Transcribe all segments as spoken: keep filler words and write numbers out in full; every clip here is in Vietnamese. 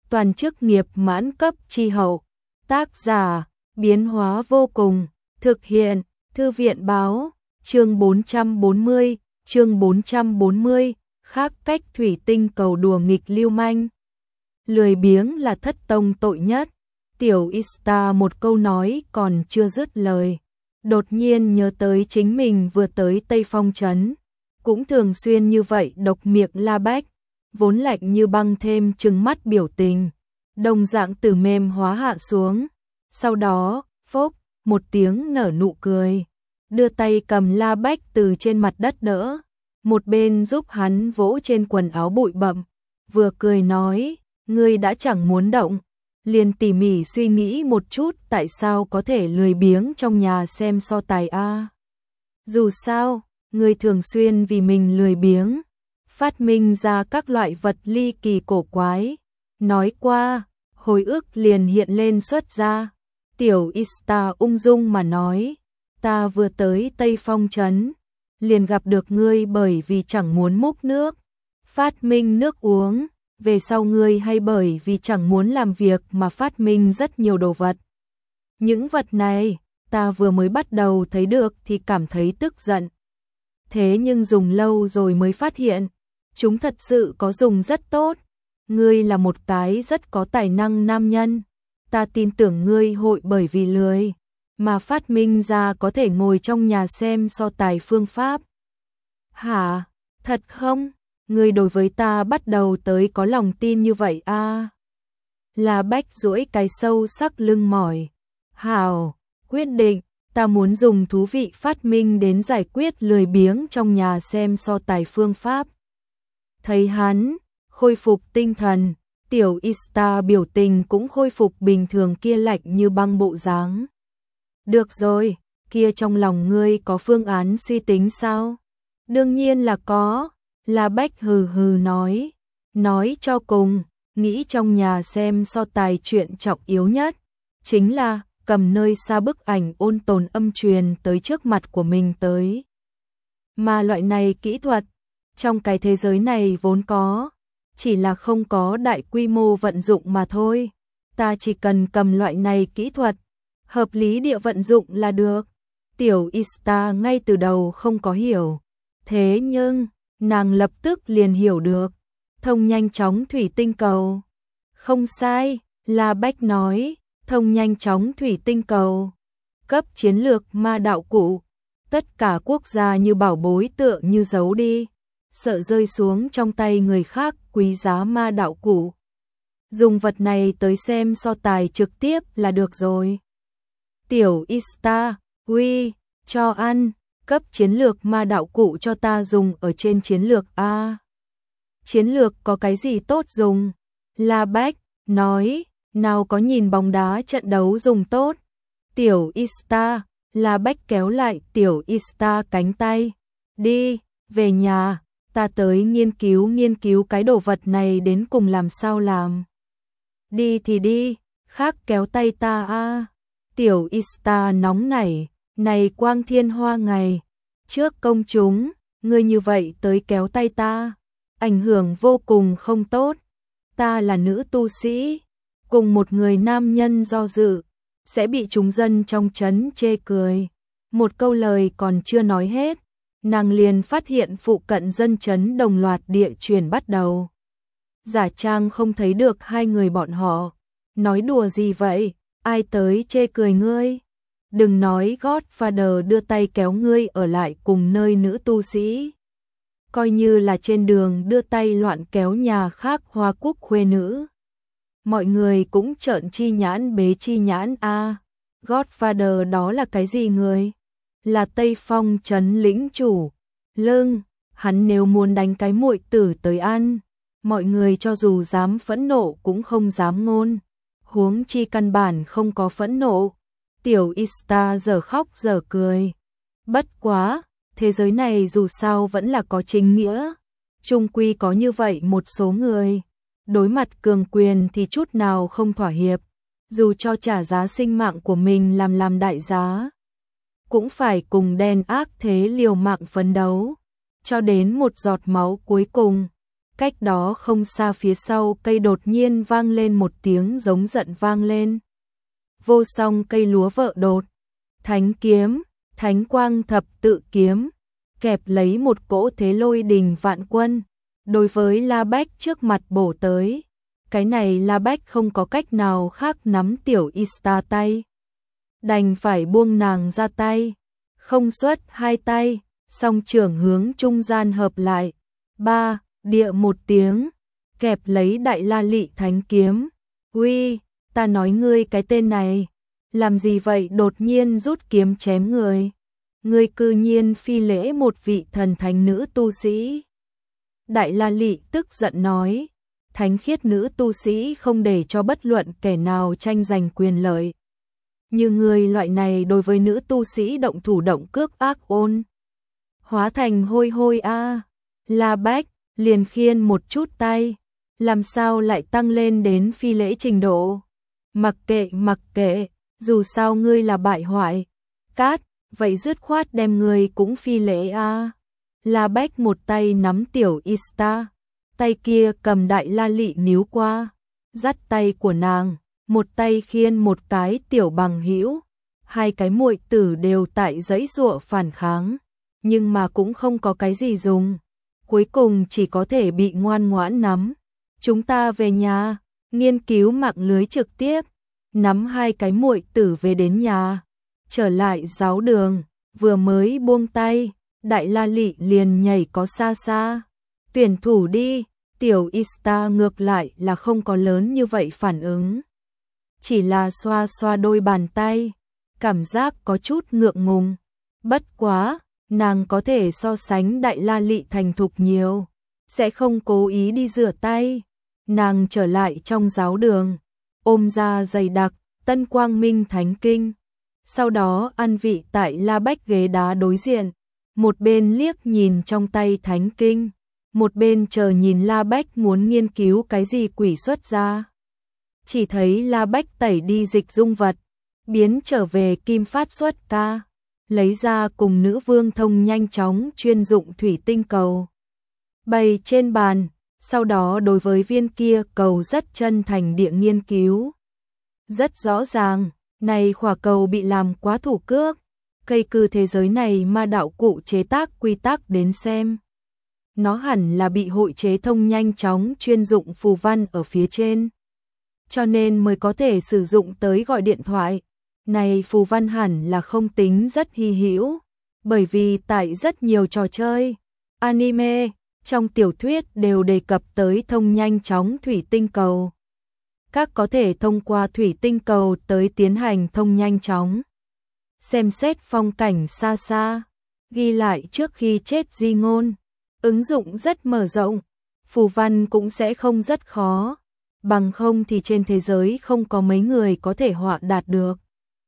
toàn chức nghiệp mãn cấp chi hậu. Tác giả, biến hóa vô cùng, thực hiện, thư viện báo, chương bốn trăm bốn mươi, chương bốn trăm bốn mươi, khác cách thủy tinh cầu đùa nghịch lưu manh. Lười biếng là thất tông tội nhất. Tiểu Ista một câu nói còn chưa dứt lời, đột nhiên nhớ tới chính mình vừa tới Tây Phong trấn, cũng thường xuyên như vậy độc miệng La Bách, vốn lạnh như băng thêm trừng mắt biểu tình, đồng dạng từ mềm hóa hạ xuống. Sau đó, phốc, một tiếng nở nụ cười, đưa tay cầm La Bách từ trên mặt đất đỡ, một bên giúp hắn vỗ trên quần áo bụi bặm, vừa cười nói, ngươi đã chẳng muốn động, liền tỉ mỉ suy nghĩ một chút tại sao có thể lười biếng trong nhà xem so tài a. Dù sao, ngươi thường xuyên vì mình lười biếng, phát minh ra các loại vật ly kỳ cổ quái. Nói qua, hồi ức liền hiện lên xuất ra. Tiểu Ista ung dung mà nói, ta vừa tới Tây Phong trấn, liền gặp được ngươi bởi vì chẳng muốn múc nước, phát minh nước uống. Về sau ngươi hay bởi vì chẳng muốn làm việc mà phát minh rất nhiều đồ vật. Những vật này, ta vừa mới bắt đầu thấy được thì cảm thấy tức giận. Thế nhưng dùng lâu rồi mới phát hiện, chúng thật sự có dùng rất tốt. Ngươi là một cái rất có tài năng nam nhân. Ta tin tưởng ngươi hội bởi vì lười mà phát minh ra có thể ngồi trong nhà xem so tài phương pháp. Hả? Thật không? Ngươi đối với ta bắt đầu tới có lòng tin như vậy a? À? La Bách duỗi cái sâu sắc lưng mỏi. Hảo, quyết định, ta muốn dùng thú vị phát minh đến giải quyết lười biếng trong nhà xem so tài phương pháp. Thấy hắn khôi phục tinh thần, Tiểu Ista biểu tình cũng khôi phục bình thường kia lạnh như băng bộ dáng. Được rồi, kia trong lòng ngươi có phương án suy tính sao? Đương nhiên là có. La Bách hừ hừ nói, nói cho cùng, nghĩ trong nhà xem so tài chuyện trọng yếu nhất, chính là cầm nơi xa bức ảnh ôn tồn âm truyền tới trước mặt của mình tới. Mà loại này kỹ thuật, trong cái thế giới này vốn có, chỉ là không có đại quy mô vận dụng mà thôi. Ta chỉ cần cầm loại này kỹ thuật, hợp lý địa vận dụng là được. Tiểu Ista ngay từ đầu không có hiểu, thế nhưng nàng lập tức liền hiểu được, thông nhanh chóng thủy tinh cầu. Không sai, La Bách nói, thông nhanh chóng thủy tinh cầu. Cấp chiến lược ma đạo cụ, tất cả quốc gia như bảo bối tựa như giấu đi, sợ rơi xuống trong tay người khác quý giá ma đạo cụ. Dùng vật này tới xem so tài trực tiếp là được rồi. Tiểu Ista, uy, cho ăn. Cấp chiến lược ma đạo cụ cho ta dùng ở trên chiến lược a. Chiến lược có cái gì tốt dùng? La Bách nói, nào có nhìn bóng đá trận đấu dùng tốt. Tiểu Ista, La Bách kéo lại Tiểu Ista cánh tay. Đi, về nhà, ta tới nghiên cứu nghiên cứu cái đồ vật này đến cùng làm sao làm. Đi thì đi, khác kéo tay ta a. Tiểu Ista nóng nảy. Này quang thiên hoa ngày, trước công chúng, ngươi như vậy tới kéo tay ta, ảnh hưởng vô cùng không tốt. Ta là nữ tu sĩ, cùng một người nam nhân do dự, sẽ bị chúng dân trong trấn chê cười. Một câu lời còn chưa nói hết, nàng liền phát hiện phụ cận dân trấn đồng loạt địa chuyển bắt đầu. Giả trang không thấy được hai người bọn họ, nói đùa gì vậy, ai tới chê cười ngươi? Đừng nói Godfather đưa tay kéo ngươi ở lại cùng nơi nữ tu sĩ. Coi như là trên đường đưa tay loạn kéo nhà khác hoa cúc khuê nữ. Mọi người cũng trợn chi nhãn bế chi nhãn a. À, Godfather đó là cái gì người? Là Tây Phong trấn lĩnh chủ. Lưng, hắn nếu muốn đánh cái muội tử tới ăn, mọi người cho dù dám phẫn nộ cũng không dám ngôn. Huống chi căn bản không có phẫn nộ. Tiểu Ista giờ khóc giờ cười. Bất quá, thế giới này dù sao vẫn là có chính nghĩa. Chung quy có như vậy một số người, đối mặt cường quyền thì chút nào không thỏa hiệp, dù cho trả giá sinh mạng của mình làm làm đại giá, cũng phải cùng đen ác thế liều mạng phấn đấu, cho đến một giọt máu cuối cùng. Cách đó không xa phía sau cây đột nhiên vang lên một tiếng giống giận vang lên. Vô song cây lúa vợ đột, thánh kiếm, thánh quang thập tự kiếm, kẹp lấy một cỗ thế lôi đình vạn quân, đối với La Bách trước mặt bổ tới. Cái này La Bách không có cách nào khác nắm tiểu Ista tay, đành phải buông nàng ra tay, không xuất hai tay, song trưởng hướng trung gian hợp lại, ba, địa một tiếng, kẹp lấy đại la lị thánh kiếm. Uy, ta nói ngươi cái tên này, làm gì vậy, đột nhiên rút kiếm chém người. Ngươi cư nhiên phi lễ một vị thần thánh nữ tu sĩ. Đại la lị tức giận nói, thánh khiết nữ tu sĩ không để cho bất luận kẻ nào tranh giành quyền lợi. Như người loại này đối với nữ tu sĩ động thủ động cước ác ôn. Hóa thành hôi hôi a. À. La Bách liền khiên một chút tay, làm sao lại tăng lên đến phi lễ trình độ. Mặc kệ mặc kệ, dù sao ngươi là bại hoại. Cát, vậy dứt khoát đem ngươi cũng phi lễ a. À. La Bách một tay nắm tiểu Ista, tay kia cầm đại la lị níu qua, dắt tay của nàng, một tay khiên một cái tiểu bằng hữu. Hai cái muội tử đều tại giãy giụa phản kháng, nhưng mà cũng không có cái gì dùng. Cuối cùng chỉ có thể bị ngoan ngoãn nắm. Chúng ta về nhà, nghiên cứu mạng lưới trực tiếp, nắm hai cái muội tử về đến nhà. Trở lại giáo đường, vừa mới buông tay, đại la lị liền nhảy có xa xa. Tuyển thủ đi, tiểu Ista ngược lại là không có lớn như vậy phản ứng. Chỉ là xoa xoa đôi bàn tay, cảm giác có chút ngượng ngùng. Bất quá, nàng có thể so sánh đại la lị thành thục nhiều, sẽ không cố ý đi rửa tay. Nàng trở lại trong giáo đường, ôm ra dày đặc, Tân Quang Minh Thánh Kinh. Sau đó ăn vị tại La Bách ghế đá đối diện, một bên liếc nhìn trong tay Thánh Kinh, một bên chờ nhìn La Bách muốn nghiên cứu cái gì quỷ xuất ra. Chỉ thấy La Bách tẩy đi dịch dung vật, biến trở về kim phát xuất ca, lấy ra cùng nữ vương thông nhanh chóng chuyên dụng thủy tinh cầu, bày trên bàn, sau đó đối với viên kia cầu rất chân thành địa nghiên cứu. Rất rõ ràng, này khỏa cầu bị làm quá thủ cước, cây cư thế giới này ma đạo cụ chế tác quy tắc đến xem. Nó hẳn là bị hội chế thông nhanh chóng chuyên dụng phù văn ở phía trên, cho nên mới có thể sử dụng tới gọi điện thoại. Này phù văn hẳn là không tính rất hy hữu, bởi vì tại rất nhiều trò chơi, anime, trong tiểu thuyết đều đề cập tới thông nhanh chóng thủy tinh cầu. Các có thể thông qua thủy tinh cầu tới tiến hành thông nhanh chóng, xem xét phong cảnh xa xa, ghi lại trước khi chết di ngôn. Ứng dụng rất mở rộng, phù văn cũng sẽ không rất khó, bằng không thì trên thế giới không có mấy người có thể họa đạt được.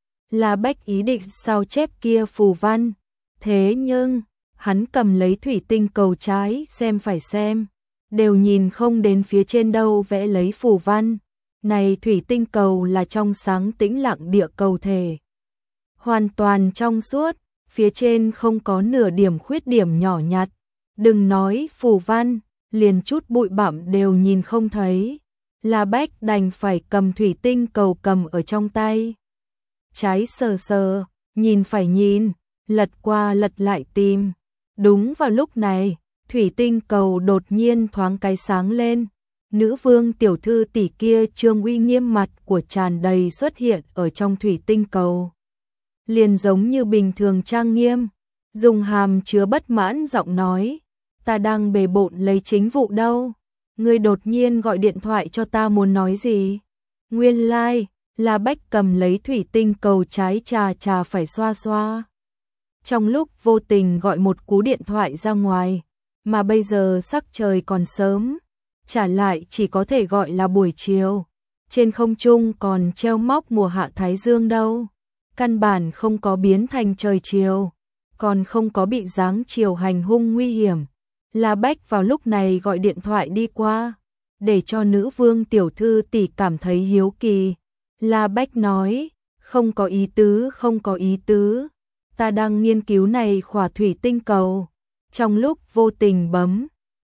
La Bách ý định sao chép kia phù văn, thế nhưng, hắn cầm lấy thủy tinh cầu trái xem phải xem, đều nhìn không đến phía trên đâu vẽ lấy phù văn. Này thủy tinh cầu là trong sáng tĩnh lặng địa cầu thể, hoàn toàn trong suốt, phía trên không có nửa điểm khuyết điểm nhỏ nhặt. Đừng nói phù văn, liền chút bụi bặm đều nhìn không thấy. La Bách đành phải cầm thủy tinh cầu cầm ở trong tay, trái sờ sờ, nhìn phải nhìn, lật qua lật lại tìm. Đúng vào lúc này, thủy tinh cầu đột nhiên thoáng cái sáng lên. Nữ vương tiểu thư tỷ kia trương uy nghiêm mặt của tràn đầy xuất hiện ở trong thủy tinh cầu, liền giống như bình thường trang nghiêm, dùng hàm chứa bất mãn giọng nói, ta đang bề bộn lấy chính vụ đâu, ngươi đột nhiên gọi điện thoại cho ta muốn nói gì? Nguyên lai, like, La Bách cầm lấy thủy tinh cầu trái trà trà phải xoa xoa. Trong lúc vô tình gọi một cú điện thoại ra ngoài, mà bây giờ sắc trời còn sớm, trả lại chỉ có thể gọi là buổi chiều. Trên không trung còn treo móc mùa hạ thái dương đâu, căn bản không có biến thành trời chiều, còn không có bị giáng chiều hành hung nguy hiểm. La Bách vào lúc này gọi điện thoại đi qua, để cho nữ vương tiểu thư tỷ cảm thấy hiếu kỳ. La Bách nói, không có ý tứ, không có ý tứ, ta đang nghiên cứu này khỏa thủy tinh cầu. Trong lúc vô tình bấm,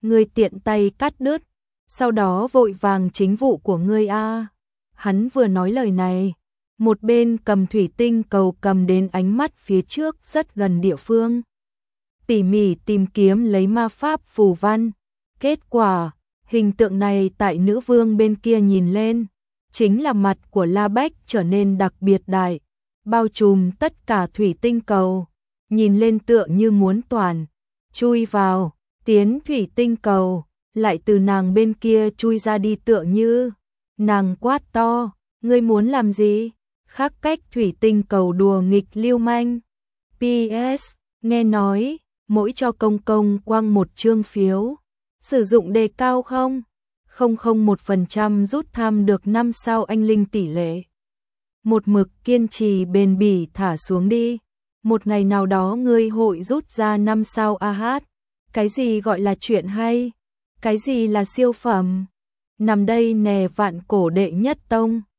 ngươi tiện tay cắt đứt, sau đó vội vàng chính vụ của ngươi a. Hắn vừa nói lời này, một bên cầm thủy tinh cầu cầm đến ánh mắt phía trước rất gần địa phương. Tỉ mỉ tìm kiếm lấy ma pháp phù văn. Kết quả, hình tượng này tại nữ vương bên kia nhìn lên, chính là mặt của La Bách trở nên đặc biệt đại, bao trùm tất cả thủy tinh cầu, nhìn lên tựa như muốn toàn chui vào, tiến thủy tinh cầu, lại từ nàng bên kia chui ra đi tựa như. Nàng quát to, ngươi muốn làm gì? Khác cách thủy tinh cầu đùa nghịch lưu manh. pê ét, nghe nói, mỗi cho công công quăng một chương phiếu, sử dụng đề cao không? không không một phần trăm rút thăm được năm sao anh linh tỷ lệ. Một mực kiên trì bền bỉ thả xuống đi. Một ngày nào đó ngươi hội rút ra năm sao a hát. Cái gì gọi là chuyện hay? Cái gì là siêu phẩm? Nằm đây nè vạn cổ đệ nhất tông.